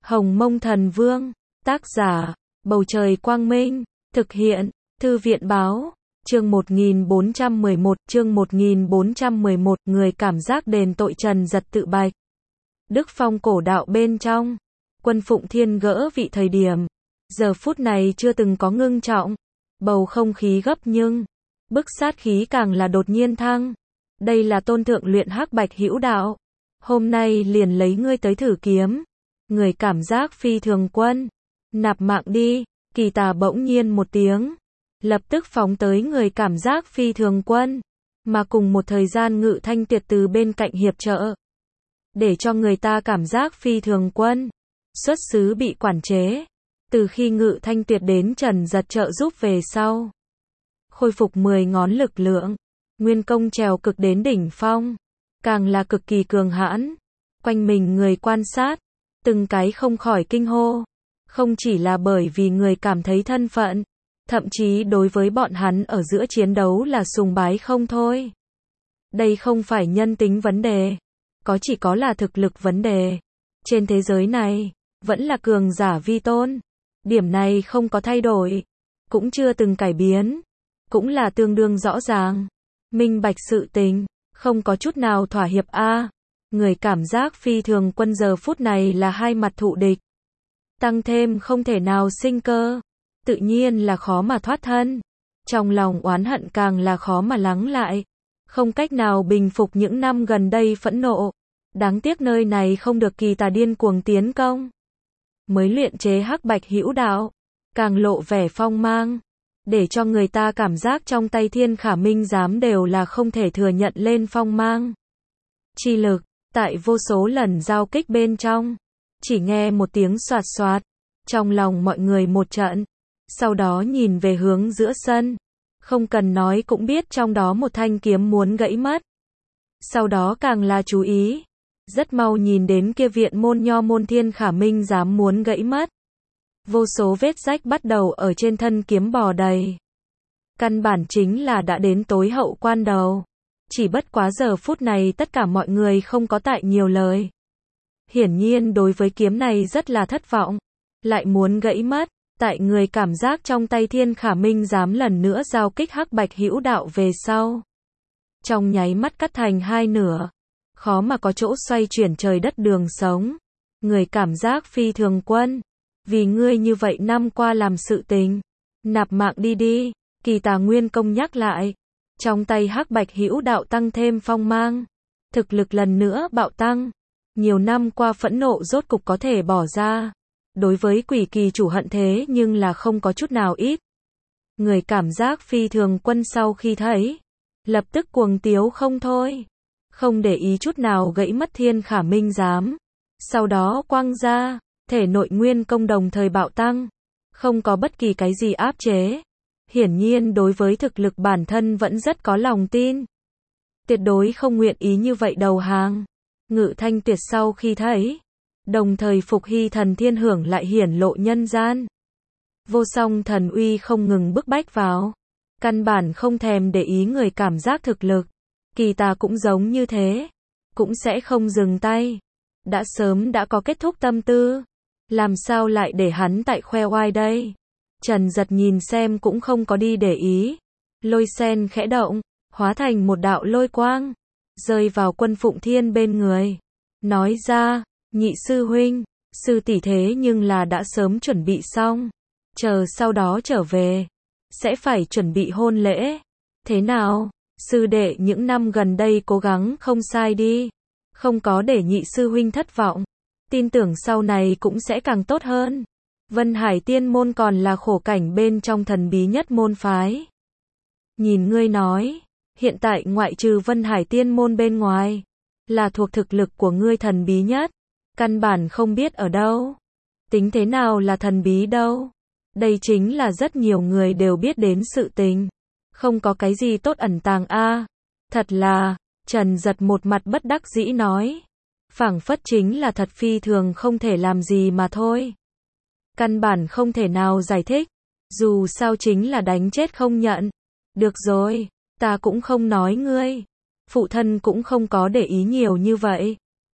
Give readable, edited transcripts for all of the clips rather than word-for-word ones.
Hồng Mông Thần Vương, tác giả, Bầu Trời Quang Minh, thực hiện, Thư viện Báo, chương 1411, người cảm giác đền tội Trần Dật tự bạch. Đức Phong cổ đạo bên trong, Quân Phụng Thiên gỡ vị thời điểm, giờ phút này chưa từng có ngưng trọng, bầu không khí gấp nhưng, bức sát khí càng là đột nhiên thăng. Đây là tôn thượng luyện hắc bạch hữu đạo. Hôm nay liền lấy ngươi tới thử kiếm. Người cảm giác phi thường quân. Nạp mạng đi, Kỳ Tà bỗng nhiên một tiếng. Lập tức phóng tới người cảm giác phi thường quân. Mà cùng một thời gian Ngự Thanh Tuyệt từ bên cạnh hiệp trợ. Để cho người ta cảm giác phi thường quân. Xuất xứ bị quản chế. Từ khi Ngự Thanh Tuyệt đến Trần Dật trợ giúp về sau. Khôi phục 10 ngón lực lượng. Nguyên công trèo cực đến đỉnh phong. Càng là cực kỳ cường hãn. Quanh mình người quan sát. Từng cái không khỏi kinh hô. Không chỉ là bởi vì người cảm thấy thân phận. Thậm chí đối với bọn hắn ở giữa chiến đấu là sùng bái không thôi. Đây không phải nhân tính vấn đề. Chỉ có là thực lực vấn đề. Trên thế giới này, vẫn là cường giả vi tôn. Điểm này không có thay đổi. Cũng chưa từng cải biến. Cũng là tương đương rõ ràng. Minh bạch sự tình. Không có chút nào thỏa hiệp a. Người cảm giác phi thường quân giờ phút này là hai mặt thụ địch. Tăng thêm không thể nào sinh cơ. Tự nhiên là khó mà thoát thân. Trong lòng oán hận càng là khó mà lắng lại. Không cách nào bình phục những năm gần đây phẫn nộ. Đáng tiếc nơi này không được Kỳ Tà điên cuồng tiến công. Mới luyện chế hắc bạch hữu đạo. Càng lộ vẻ phong mang. Để cho người ta cảm giác trong tay Thiên Khả Minh giám đều là không thể thừa nhận lên phong mang. Chi lực, tại vô số lần giao kích bên trong. Chỉ nghe một tiếng xoạt xoạt. Trong lòng mọi người một trận. Sau đó nhìn về hướng giữa sân. Không cần nói cũng biết trong đó một thanh kiếm muốn gãy mất. Sau đó càng là chú ý. Rất mau nhìn đến kia viện môn nho môn Thiên Khả Minh giám muốn gãy mất. Vô số vết rách bắt đầu ở trên thân kiếm bò đầy. Căn bản chính là đã đến tối hậu quan đầu. Chỉ bất quá giờ phút này tất cả mọi người không có tại nhiều lời. Hiển nhiên đối với kiếm này rất là thất vọng. Lại muốn gãy mất. Tại người cảm giác trong tay Thiên Khả Minh dám lần nữa giao kích hắc bạch hữu đạo về sau. Trong nháy mắt cắt thành hai nửa. Khó mà có chỗ xoay chuyển trời đất đường sống. Người cảm giác phi thường quân. Vì ngươi như vậy năm qua làm sự tình. Nạp mạng đi đi. Kỳ Tà nguyên công nhắc lại. Trong tay hắc bạch hữu đạo tăng thêm phong mang. Thực lực lần nữa bạo tăng. Nhiều năm qua phẫn nộ rốt cục có thể bỏ ra. Đối với Quỷ Kỳ chủ hận thế nhưng là không có chút nào ít. Người cảm giác phi thường quân sau khi thấy. Lập tức cuồng tiếu không thôi. Không để ý chút nào gãy mất Thiên Khả Minh giám. Sau đó quăng ra. Thể nội nguyên công đồng thời bạo tăng. Không có bất kỳ cái gì áp chế. Hiển nhiên đối với thực lực bản thân vẫn rất có lòng tin. Tuyệt đối không nguyện ý như vậy đầu hàng. Ngự Thanh Tuyệt sau khi thấy. Đồng thời Phục Hy Thần Thiên hưởng lại hiển lộ nhân gian. Vô song thần uy không ngừng bức bách vào. Căn bản không thèm để ý người cảm giác thực lực. Kỳ Tà cũng giống như thế. Cũng sẽ không dừng tay. Đã sớm đã có kết thúc tâm tư. Làm sao lại để hắn tại khoe oai đây? Trần Dật nhìn xem cũng không có đi để ý. Lôi sen khẽ động. Hóa thành một đạo lôi quang. Rơi vào Quân Phụng Thiên bên người. Nói ra. Nhị sư huynh. Sư tỷ thế nhưng là đã sớm chuẩn bị xong. Chờ sau đó trở về. Sẽ phải chuẩn bị hôn lễ. Thế nào? Sư đệ những năm gần đây cố gắng không sai đi. Không có để nhị sư huynh thất vọng. Tin tưởng sau này cũng sẽ càng tốt hơn. Vân Hải Tiên môn còn là khổ cảnh bên trong thần bí nhất môn phái. Nhìn ngươi nói. Hiện tại ngoại trừ Vân Hải Tiên môn bên ngoài. Là thuộc thực lực của ngươi thần bí nhất. Căn bản không biết ở đâu. Tính thế nào là thần bí đâu. Đây chính là rất nhiều người đều biết đến sự tình. Không có cái gì tốt ẩn tàng a. Thật là. Trần Dật một mặt bất đắc dĩ nói. Phảng phất chính là thật phi thường không thể làm gì mà thôi. Căn bản không thể nào giải thích. Dù sao chính là đánh chết không nhận. Được rồi. Ta cũng không nói ngươi. Phụ thân cũng không có để ý nhiều như vậy.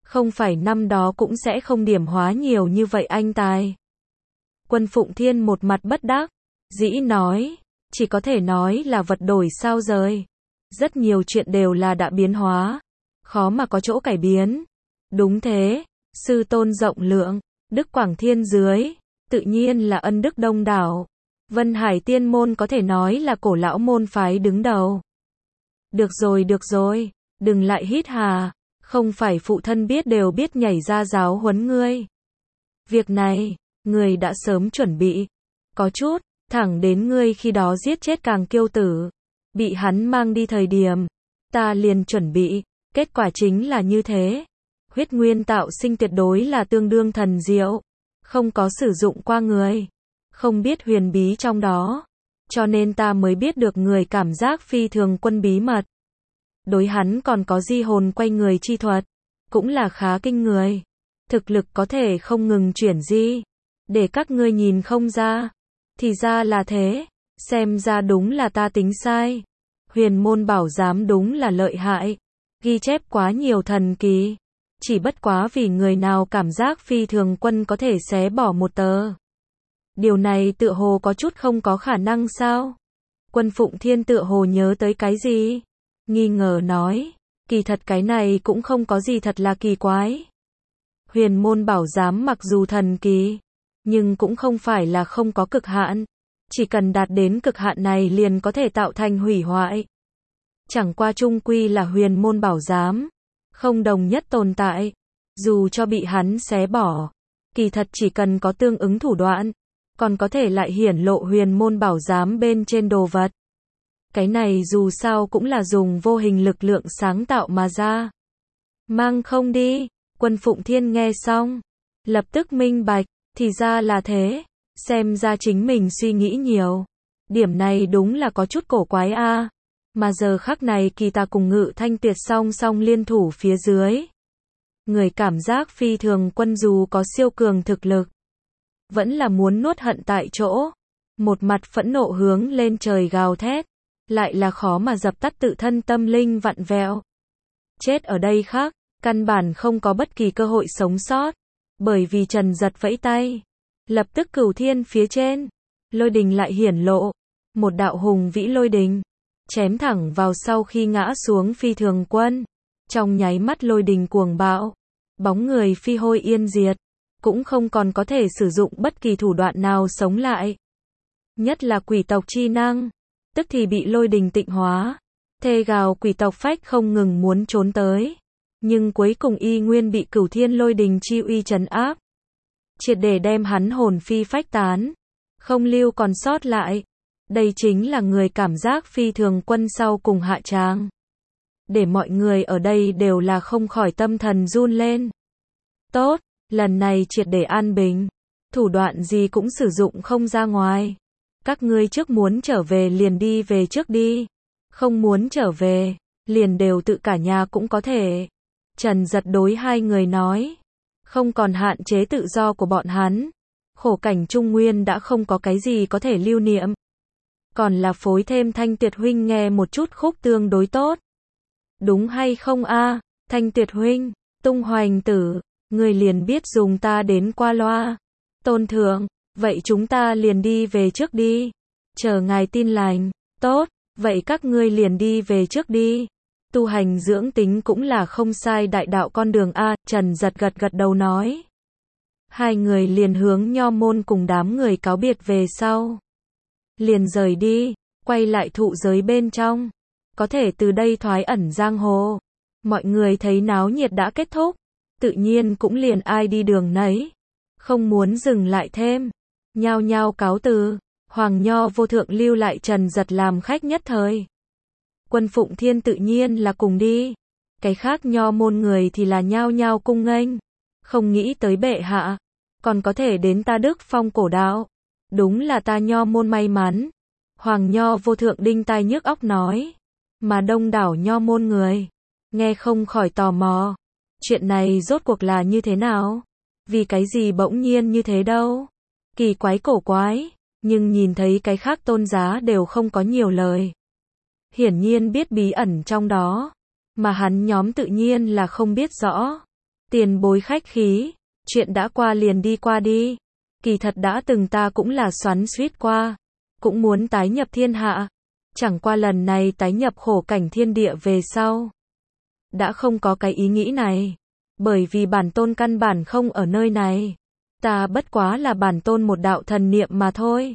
Không phải năm đó cũng sẽ không điểm hóa nhiều như vậy anh tài. Quân Phụng Thiên một mặt bất đắc dĩ nói, chỉ có thể nói là vật đổi sao rời. Rất nhiều chuyện đều là đã biến hóa, khó mà có chỗ cải biến. Đúng thế, sư tôn rộng lượng, đức quảng thiên dưới, tự nhiên là ân đức đông đảo. Vân Hải Tiên môn có thể nói là cổ lão môn phái đứng đầu. Được rồi, đừng lại hít hà, không phải phụ thân biết đều biết nhảy ra giáo huấn ngươi. Việc này, ngươi đã sớm chuẩn bị. Có chút, thẳng đến ngươi khi đó giết chết Càng Kiêu Tử. Bị hắn mang đi thời điểm, ta liền chuẩn bị, kết quả chính là như thế. Huyết nguyên tạo sinh tuyệt đối là tương đương thần diệu, không có sử dụng qua người, không biết huyền bí trong đó, cho nên ta mới biết được người cảm giác phi thường quân bí mật. Đối hắn còn có di hồn quay người chi thuật, cũng là khá kinh người. Thực lực có thể không ngừng chuyển di, để các ngươi nhìn không ra. Thì ra là thế, xem ra đúng là ta tính sai. Huyền môn bảo giám đúng là lợi hại, ghi chép quá nhiều thần kỳ. Chỉ bất quá vì người nào cảm giác phi thường quân có thể xé bỏ một tờ. Điều này tựa hồ có chút không có khả năng sao? Quân Phụng Thiên tựa hồ nhớ tới cái gì? Nghi ngờ nói, kỳ thật cái này cũng không có gì thật là kỳ quái. Huyền môn bảo giám mặc dù thần kỳ, nhưng cũng không phải là không có cực hạn. Chỉ cần đạt đến cực hạn này liền có thể tạo thành hủy hoại. Chẳng qua chung quy là huyền môn bảo giám, không đồng nhất tồn tại. Dù cho bị hắn xé bỏ, kỳ thật chỉ cần có tương ứng thủ đoạn, còn có thể lại hiển lộ huyền môn bảo giám bên trên đồ vật. Cái này dù sao cũng là dùng vô hình lực lượng sáng tạo mà ra. Mang không đi, Quân Phụng Thiên nghe xong, lập tức minh bạch, thì ra là thế, xem ra chính mình suy nghĩ nhiều. Điểm này đúng là có chút cổ quái a. Mà giờ khắc này kỳ ta cùng Ngự Thanh Tuyệt song song liên thủ phía dưới. Người cảm giác phi thường quân dù có siêu cường thực lực, vẫn là muốn nuốt hận tại chỗ. Một mặt phẫn nộ hướng lên trời gào thét, lại là khó mà dập tắt tự thân tâm linh vặn vẹo. Chết ở đây khác, căn bản không có bất kỳ cơ hội sống sót, bởi vì Trần Giật vẫy tay. Lập tức Cửu Thiên phía trên, lôi đình lại hiển lộ, một đạo hùng vĩ lôi đình, chém thẳng vào sau khi ngã xuống phi thường quân. Trong nháy mắt lôi đình cuồng bạo, bóng người phi hôi yên diệt, cũng không còn có thể sử dụng bất kỳ thủ đoạn nào sống lại. Nhất là quỷ tộc chi năng, tức thì bị lôi đình tịnh hóa. Thê gào quỷ tộc phách không ngừng muốn trốn tới, nhưng cuối cùng y nguyên bị Cửu Thiên lôi đình chi uy trấn áp, triệt để đem hắn hồn phi phách tán, không lưu còn sót lại. Đây chính là người cảm giác phi thường quân sau cùng hạ tràng. Để mọi người ở đây đều là không khỏi tâm thần run lên. Tốt, lần này triệt để an bình, thủ đoạn gì cũng sử dụng không ra ngoài. Các ngươi trước muốn trở về liền đi về trước đi, không muốn trở về, liền đều tự cả nhà cũng có thể. Trần Giật đối hai người nói, không còn hạn chế tự do của bọn hắn. Khổ cảnh Trung Nguyên đã không có cái gì có thể lưu niệm. Còn là phối thêm Thanh Tuyệt huynh nghe một chút khúc tương đối tốt. Đúng hay không a? Thanh Tuyệt huynh, Tung Hoành tử, người liền biết dùng ta đến qua loa. Tôn thượng, vậy chúng ta liền đi về trước đi. Chờ ngài tin lành. Tốt, vậy các ngươi liền đi về trước đi. Tu hành dưỡng tính cũng là không sai đại đạo con đường a. Trần Giật gật gật đầu nói. Hai người liền hướng Nho môn cùng đám người cáo biệt về sau. Liền rời đi, quay lại thụ giới bên trong. Có thể từ đây thoái ẩn giang hồ. Mọi người thấy náo nhiệt đã kết thúc, tự nhiên cũng liền ai đi đường nấy, không muốn dừng lại thêm. Nhao nhao cáo từ, Hoàng Nho vô thượng lưu lại Trần Giật làm khách nhất thời. Quân Phụng Thiên tự nhiên là cùng đi. Cái khác Nho môn người thì là nhao nhao cung nghênh. Không nghĩ tới bệ hạ, còn có thể đến ta Đức Phong cổ đạo. Đúng là ta Nho môn may mắn. Hoàng Nho vô thượng đinh tai nhức óc nói. Mà đông đảo Nho môn người, nghe không khỏi tò mò. Chuyện này rốt cuộc là như thế nào? Vì cái gì bỗng nhiên như thế đâu? Kỳ quái cổ quái, nhưng nhìn thấy cái khác tôn giá đều không có nhiều lời. Hiển nhiên biết bí ẩn trong đó, mà hắn nhóm tự nhiên là không biết rõ. Tiền bối khách khí, chuyện đã qua liền đi qua đi. Kỳ thật đã từng ta cũng là xoắn xuýt qua, cũng muốn tái nhập thiên hạ. Chẳng qua lần này tái nhập khổ cảnh thiên địa về sau. Đã không có cái ý nghĩ này. Bởi vì bản tôn căn bản không ở nơi này. Ta bất quá là bản tôn một đạo thần niệm mà thôi.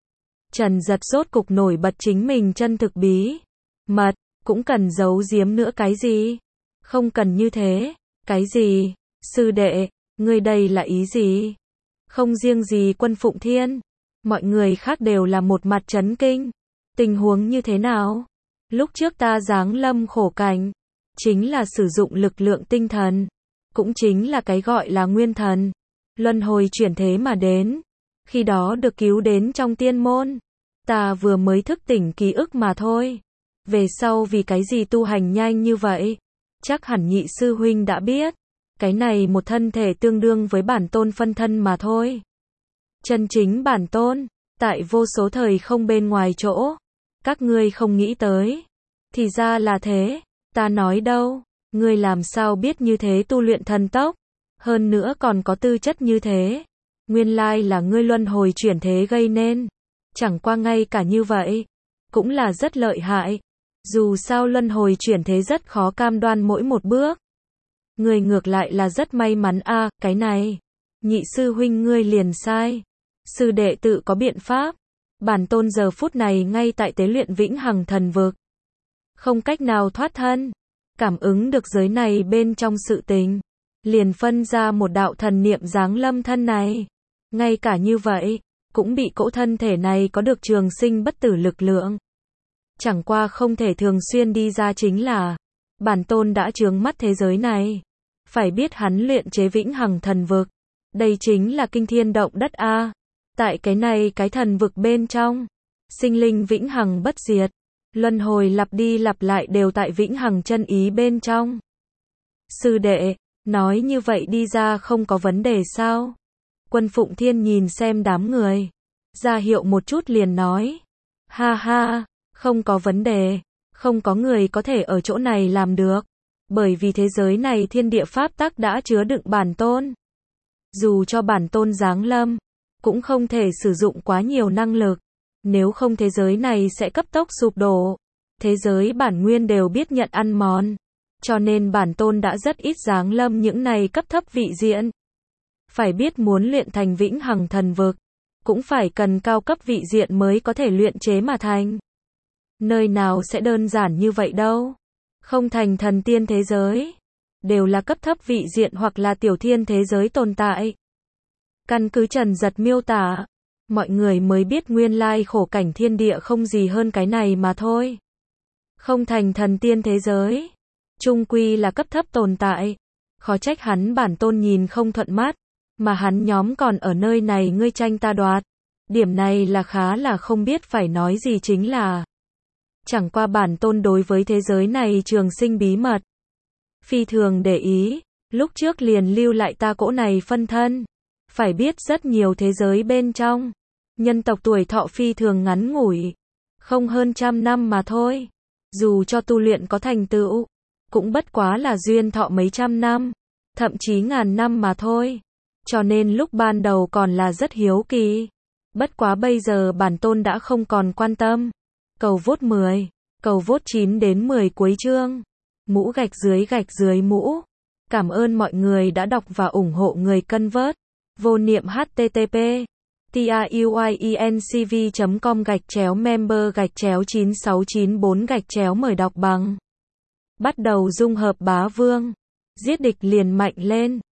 Trần Giật rốt cục nổi bật chính mình chân thực bí mật, cũng cần giấu giếm nữa cái gì? Không cần như thế. Cái gì? Sư đệ, ngươi đây là ý gì? Không riêng gì Quân Phụng Thiên, mọi người khác đều là một mặt chấn kinh. Tình huống như thế nào? Lúc trước ta giáng lâm khổ cảnh, chính là sử dụng lực lượng tinh thần, cũng chính là cái gọi là nguyên thần, luân hồi chuyển thế mà đến. Khi đó được cứu đến trong tiên môn, ta vừa mới thức tỉnh ký ức mà thôi. Về sau vì cái gì tu hành nhanh như vậy? Chắc hẳn nhị sư huynh đã biết. Cái này một thân thể tương đương với bản tôn phân thân mà thôi. Chân chính bản tôn, tại vô số thời không bên ngoài chỗ. Các ngươi không nghĩ tới. Thì ra là thế. Ta nói đâu, ngươi làm sao biết như thế tu luyện thần tốc. Hơn nữa còn có tư chất như thế. Nguyên lai là ngươi luân hồi chuyển thế gây nên. Chẳng qua ngay cả như vậy, cũng là rất lợi hại. Dù sao luân hồi chuyển thế rất khó cam đoan mỗi một bước. Người ngược lại là rất may mắn a, cái này. Nhị sư huynh ngươi liền sai. Sư đệ tự có biện pháp. Bản tôn giờ phút này ngay tại tế luyện vĩnh hằng thần vực. Không cách nào thoát thân. Cảm ứng được giới này bên trong sự tình. Liền phân ra một đạo thần niệm giáng lâm thân này. Ngay cả như vậy, cũng bị cỗ thân thể này có được trường sinh bất tử lực lượng. Chẳng qua không thể thường xuyên đi ra chính là, bản tôn đã chướng mắt thế giới này. Phải biết hắn luyện chế vĩnh hằng thần vực. Đây chính là kinh thiên động đất a. Tại cái này cái thần vực bên trong, sinh linh vĩnh hằng bất diệt. Luân hồi lặp đi lặp lại đều tại vĩnh hằng chân ý bên trong. Sư đệ, nói như vậy đi ra không có vấn đề sao? Quân Phụng Thiên nhìn xem đám người, ra hiệu một chút liền nói. Ha ha, không có vấn đề, không có người có thể ở chỗ này làm được. Bởi vì thế giới này thiên địa pháp tắc đã chứa đựng bản tôn. Dù cho bản tôn giáng lâm, cũng không thể sử dụng quá nhiều năng lực. Nếu không thế giới này sẽ cấp tốc sụp đổ. Thế giới bản nguyên đều biết nhận ăn mòn. Cho nên bản tôn đã rất ít giáng lâm những này cấp thấp vị diện. Phải biết muốn luyện thành vĩnh hằng thần vực, cũng phải cần cao cấp vị diện mới có thể luyện chế mà thành. Nơi nào sẽ đơn giản như vậy đâu. Không thành thần tiên thế giới, đều là cấp thấp vị diện hoặc là tiểu thiên thế giới tồn tại. Căn cứ Trần Giật miêu tả, mọi người mới biết nguyên lai khổ cảnh thiên địa không gì hơn cái này mà thôi. Không thành thần tiên thế giới, chung quy là cấp thấp tồn tại. Khó trách hắn bản tôn nhìn không thuận mắt, mà hắn nhóm còn ở nơi này ngươi tranh ta đoạt. Điểm này là khá là không biết phải nói gì chính là. Chẳng qua bản tôn đối với thế giới này trường sinh bí mật. Phi thường để ý, lúc trước liền lưu lại ta cỗ này phân thân. Phải biết rất nhiều thế giới bên trong. Nhân tộc tuổi thọ phi thường ngắn ngủi. Không hơn 100 năm mà thôi. Dù cho tu luyện có thành tựu, cũng bất quá là duyên thọ mấy trăm năm. Thậm chí ngàn năm mà thôi. Cho nên lúc ban đầu còn là rất hiếu kỳ. Bất quá bây giờ bản tôn đã không còn quan tâm. Cầu vote 10, cầu vote 9 đến 10 cuối chương. Mũ gạch dưới mũ. Cảm ơn mọi người đã đọc và ủng hộ người cân vớt. Vô niệm http truyencv.com/member/9694 mời đọc bằng. Bắt đầu dung hợp bá vương. Giết địch liền mạnh lên.